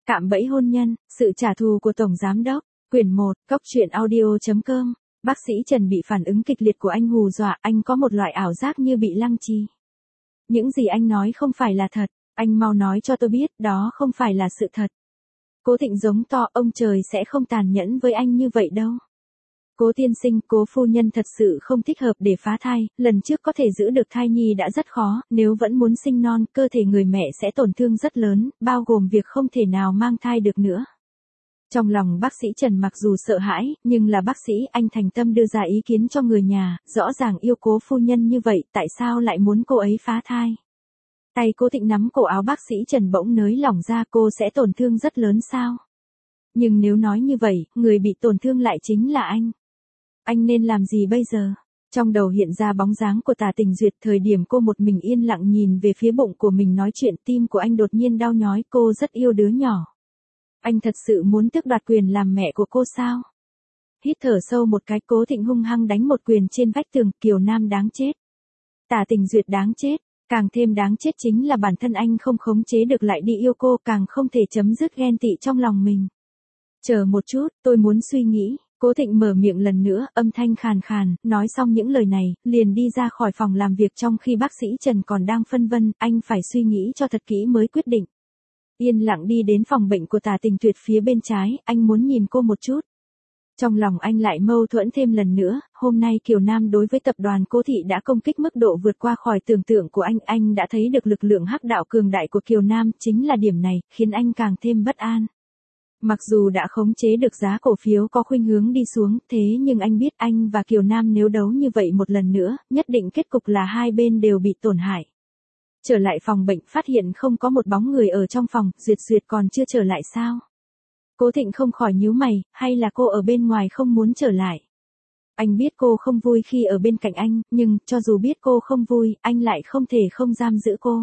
Cạm bẫy hôn nhân, sự trả thù của Tổng Giám đốc, quyển 1, coctruyện.audio.com. Bác sĩ Trần bị phản ứng kịch liệt của anh hù dọa, anh có một loại ảo giác như bị lăng trì. Những gì anh nói không phải là thật, anh mau nói cho tôi biết, đó không phải là sự thật. Cố Thịnh giống to, ông trời sẽ không tàn nhẫn với anh như vậy đâu. Cố tiên sinh, cố phu nhân thật sự không thích hợp để phá thai, lần trước có thể giữ được thai nhi đã rất khó, nếu vẫn muốn sinh non, cơ thể người mẹ sẽ tổn thương rất lớn, bao gồm việc không thể nào mang thai được nữa. Trong lòng bác sĩ Trần mặc dù sợ hãi, nhưng là bác sĩ, anh thành tâm đưa ra ý kiến cho người nhà, rõ ràng yêu cố phu nhân như vậy, tại sao lại muốn cô ấy phá thai? Tay Cố Thịnh nắm cổ áo bác sĩ Trần bỗng nới lỏng ra, cô sẽ tổn thương rất lớn sao? Nhưng nếu nói như vậy, người bị tổn thương lại chính là anh. Anh nên làm gì bây giờ? Trong đầu hiện ra bóng dáng của Tả Tình Duyệt, thời điểm cô một mình yên lặng nhìn về phía bụng của mình nói chuyện, tim của anh đột nhiên đau nhói, cô rất yêu đứa nhỏ. Anh thật sự muốn tước đoạt quyền làm mẹ của cô sao? Hít thở sâu một cái, Cố Thịnh hung hăng đánh một quyền trên vách tường, Kiều Nam đáng chết. Tả Tình Duyệt đáng chết, càng thêm đáng chết chính là bản thân anh không khống chế được lại đi yêu cô, càng không thể chấm dứt ghen tị trong lòng mình. Chờ một chút, tôi muốn suy nghĩ. Cố Thịnh mở miệng lần nữa, âm thanh khàn khàn, nói xong những lời này, liền đi ra khỏi phòng làm việc trong khi bác sĩ Trần còn đang phân vân, anh phải suy nghĩ cho thật kỹ mới quyết định. Yên lặng đi đến phòng bệnh của Tả Tình Duyệt phía bên trái, anh muốn nhìn cô một chút. Trong lòng anh lại mâu thuẫn thêm lần nữa, hôm nay Kiều Nam đối với tập đoàn Cố Thị đã công kích mức độ vượt qua khỏi tưởng tượng của anh đã thấy được lực lượng hắc đạo cường đại của Kiều Nam, chính là điểm này, khiến anh càng thêm bất an. Mặc dù đã khống chế được giá cổ phiếu có khuynh hướng đi xuống, thế nhưng anh biết anh và Kiều Nam nếu đấu như vậy một lần nữa, nhất định kết cục là hai bên đều bị tổn hại. Trở lại phòng bệnh, phát hiện không có một bóng người ở trong phòng, Duyệt còn chưa trở lại sao? Cố Thịnh không khỏi nhíu mày, hay là cô ở bên ngoài không muốn trở lại? Anh biết cô không vui khi ở bên cạnh anh, nhưng, cho dù biết cô không vui, anh lại không thể không giam giữ cô.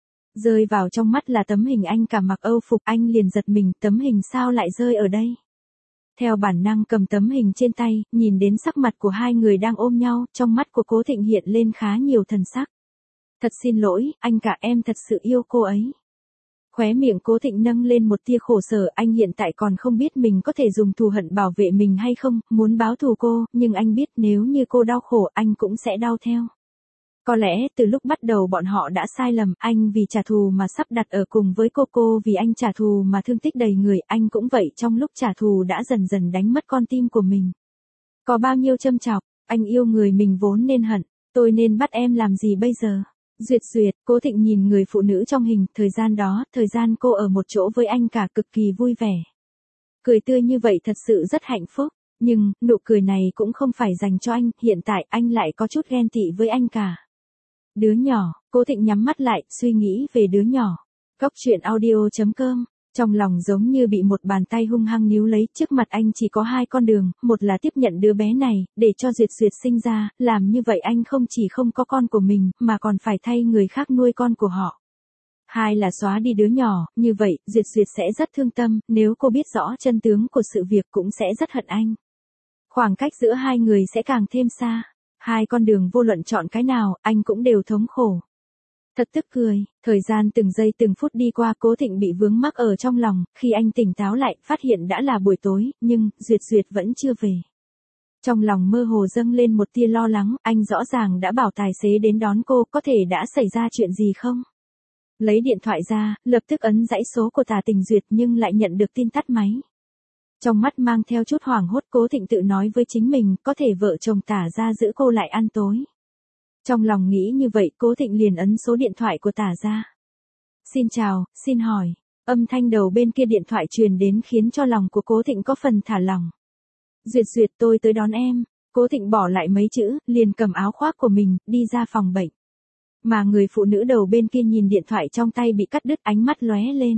Rơi vào trong mắt là tấm hình anh cả mặc Âu phục, anh liền giật mình, tấm hình sao lại rơi ở đây? Theo bản năng cầm tấm hình trên tay, nhìn đến sắc mặt của hai người đang ôm nhau, trong mắt của Cố Thịnh hiện lên khá nhiều thần sắc. Thật xin lỗi, anh cả, em thật sự yêu cô ấy. Khóe miệng Cố Thịnh nâng lên một tia khổ sở, anh hiện tại còn không biết mình có thể dùng thù hận bảo vệ mình hay không, muốn báo thù cô, nhưng anh biết nếu như cô đau khổ, anh cũng sẽ đau theo. Có lẽ, từ lúc bắt đầu bọn họ đã sai lầm, anh vì trả thù mà sắp đặt ở cùng với cô vì anh trả thù mà thương tích đầy người, anh cũng vậy, trong lúc trả thù đã dần dần đánh mất con tim của mình. Có bao nhiêu châm chọc, anh yêu người mình vốn nên hận, tôi nên bắt em làm gì bây giờ? Duyệt, Cố Thịnh nhìn người phụ nữ trong hình, thời gian đó, thời gian cô ở một chỗ với anh cả cực kỳ vui vẻ. Cười tươi như vậy thật sự rất hạnh phúc, nhưng, nụ cười này cũng không phải dành cho anh, hiện tại anh lại có chút ghen tị với anh cả. Đứa nhỏ, Cố Thịnh nhắm mắt lại, suy nghĩ về đứa nhỏ. coctruyện.audio.com. Trong lòng giống như bị một bàn tay hung hăng níu lấy, trước mặt anh chỉ có hai con đường, một là tiếp nhận đứa bé này, để cho Duyệt sinh ra, làm như vậy anh không chỉ không có con của mình, mà còn phải thay người khác nuôi con của họ. Hai là xóa đi đứa nhỏ, như vậy, Duyệt sẽ rất thương tâm, nếu cô biết rõ chân tướng của sự việc cũng sẽ rất hận anh. Khoảng cách giữa hai người sẽ càng thêm xa. Hai con đường vô luận chọn cái nào, anh cũng đều thống khổ. Thật tức cười, thời gian từng giây từng phút đi qua, Cố Thịnh bị vướng mắc ở trong lòng, khi anh tỉnh táo lại, phát hiện đã là buổi tối, nhưng, Duyệt vẫn chưa về. Trong lòng mơ hồ dâng lên một tia lo lắng, anh rõ ràng đã bảo tài xế đến đón cô, có thể đã xảy ra chuyện gì không? Lấy điện thoại ra, lập tức ấn dãy số của Tả Tình Duyệt nhưng lại nhận được tin tắt máy. Trong mắt mang theo chút hoảng hốt, Cố Thịnh tự nói với chính mình, có thể vợ chồng Tả gia giữ cô lại ăn tối. Trong lòng nghĩ như vậy, Cố Thịnh liền ấn số điện thoại của Tả gia. Xin chào, xin hỏi. Âm thanh đầu bên kia điện thoại truyền đến khiến cho lòng của Cố Thịnh có phần thả lỏng. Duyệt, tôi tới đón em. Cố Thịnh bỏ lại mấy chữ, liền cầm áo khoác của mình, đi ra phòng bệnh. Mà người phụ nữ đầu bên kia nhìn điện thoại trong tay bị cắt đứt, ánh mắt lóe lên.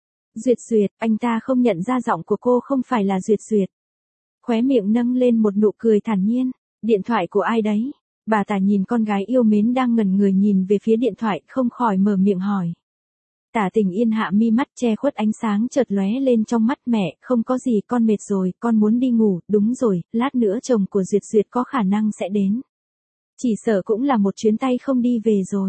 Duyệt, anh ta không nhận ra giọng của cô không phải là Duyệt. Khóe miệng nâng lên một nụ cười thản nhiên. Điện thoại của ai đấy? Bà Tả nhìn con gái yêu mến đang ngẩn người nhìn về phía điện thoại, không khỏi mở miệng hỏi. Tả Tình Yên hạ mi mắt, che khuất ánh sáng chợt lóe lên trong mắt, mẹ, không có gì, con mệt rồi, con muốn đi ngủ, đúng rồi, lát nữa chồng của Duyệt có khả năng sẽ đến. Chỉ sợ cũng là một chuyến tay không đi về rồi.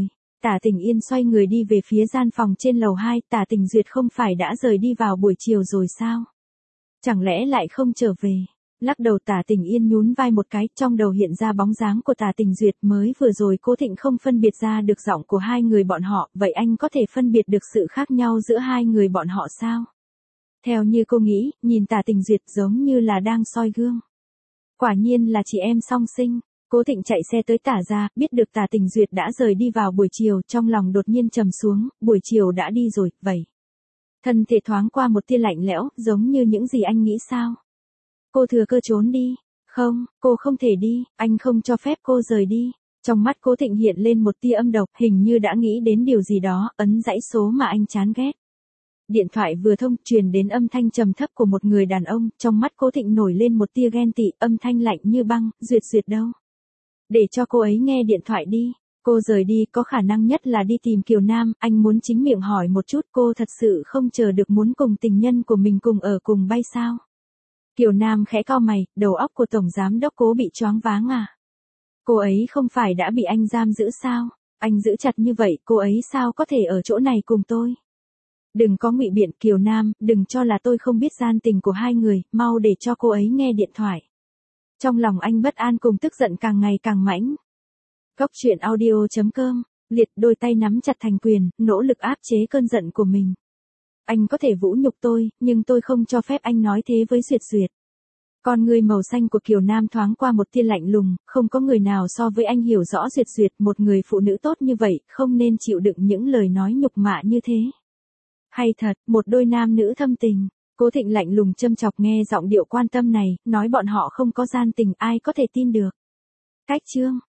Tả Tình Yên xoay người đi về phía gian phòng trên lầu 2, Tả Tình Duyệt không phải đã rời đi vào buổi chiều rồi sao? Chẳng lẽ lại không trở về? Lắc đầu Tả Tình Yên nhún vai một cái, trong đầu hiện ra bóng dáng của Tả Tình Duyệt mới vừa rồi Cố Thịnh không phân biệt ra được giọng của hai người bọn họ, vậy anh có thể phân biệt được sự khác nhau giữa hai người bọn họ sao? Theo như cô nghĩ, nhìn Tả Tình Duyệt giống như là đang soi gương. Quả nhiên là chị em song sinh. Cố Thịnh chạy xe tới Tả gia, biết được Tả Tình Duyệt đã rời đi vào buổi chiều, trong lòng đột nhiên trầm xuống, buổi chiều đã đi rồi, vậy. Thân thể thoáng qua một tia lạnh lẽo, giống như những gì anh nghĩ sao? Cô thừa cơ trốn đi. Không, cô không thể đi, anh không cho phép cô rời đi. Trong mắt Cố Thịnh hiện lên một tia âm độc, hình như đã nghĩ đến điều gì đó, ấn dãy số mà anh chán ghét. Điện thoại vừa thông, truyền đến âm thanh trầm thấp của một người đàn ông, trong mắt Cố Thịnh nổi lên một tia ghen tị, âm thanh lạnh như băng, Duyệt Duyệt đâu? Để cho cô ấy nghe điện thoại đi. Cô rời đi có khả năng nhất là đi tìm Kiều Nam, anh muốn chính miệng hỏi một chút, cô thật sự không chờ được muốn cùng tình nhân của mình cùng ở cùng bay sao? Kiều Nam khẽ cau mày, đầu óc của Tổng Giám Đốc Cố bị choáng váng à? Cô ấy không phải đã bị anh giam giữ sao? Anh giữ chặt như vậy, cô ấy sao có thể ở chỗ này cùng tôi? Đừng có ngụy biện Kiều Nam, đừng cho là tôi không biết gian tình của hai người, mau để cho cô ấy nghe điện thoại. Trong lòng anh bất an cùng tức giận càng ngày càng mãnh. Cốc truyện audio.com, liệt đôi tay nắm chặt thành quyền, nỗ lực áp chế cơn giận của mình. Anh có thể vũ nhục tôi, nhưng tôi không cho phép anh nói thế với Duyệt Duyệt. Con người màu xanh của Kiều Nam thoáng qua một tia lạnh lùng, không có người nào so với anh hiểu rõ Duyệt Duyệt, một người phụ nữ tốt như vậy, không nên chịu đựng những lời nói nhục mạ như thế. Hay thật, một đôi nam nữ thâm tình. Cố Thịnh lạnh lùng châm chọc nghe giọng điệu quan tâm này, nói bọn họ không có gian tình, ai có thể tin được. Cách chương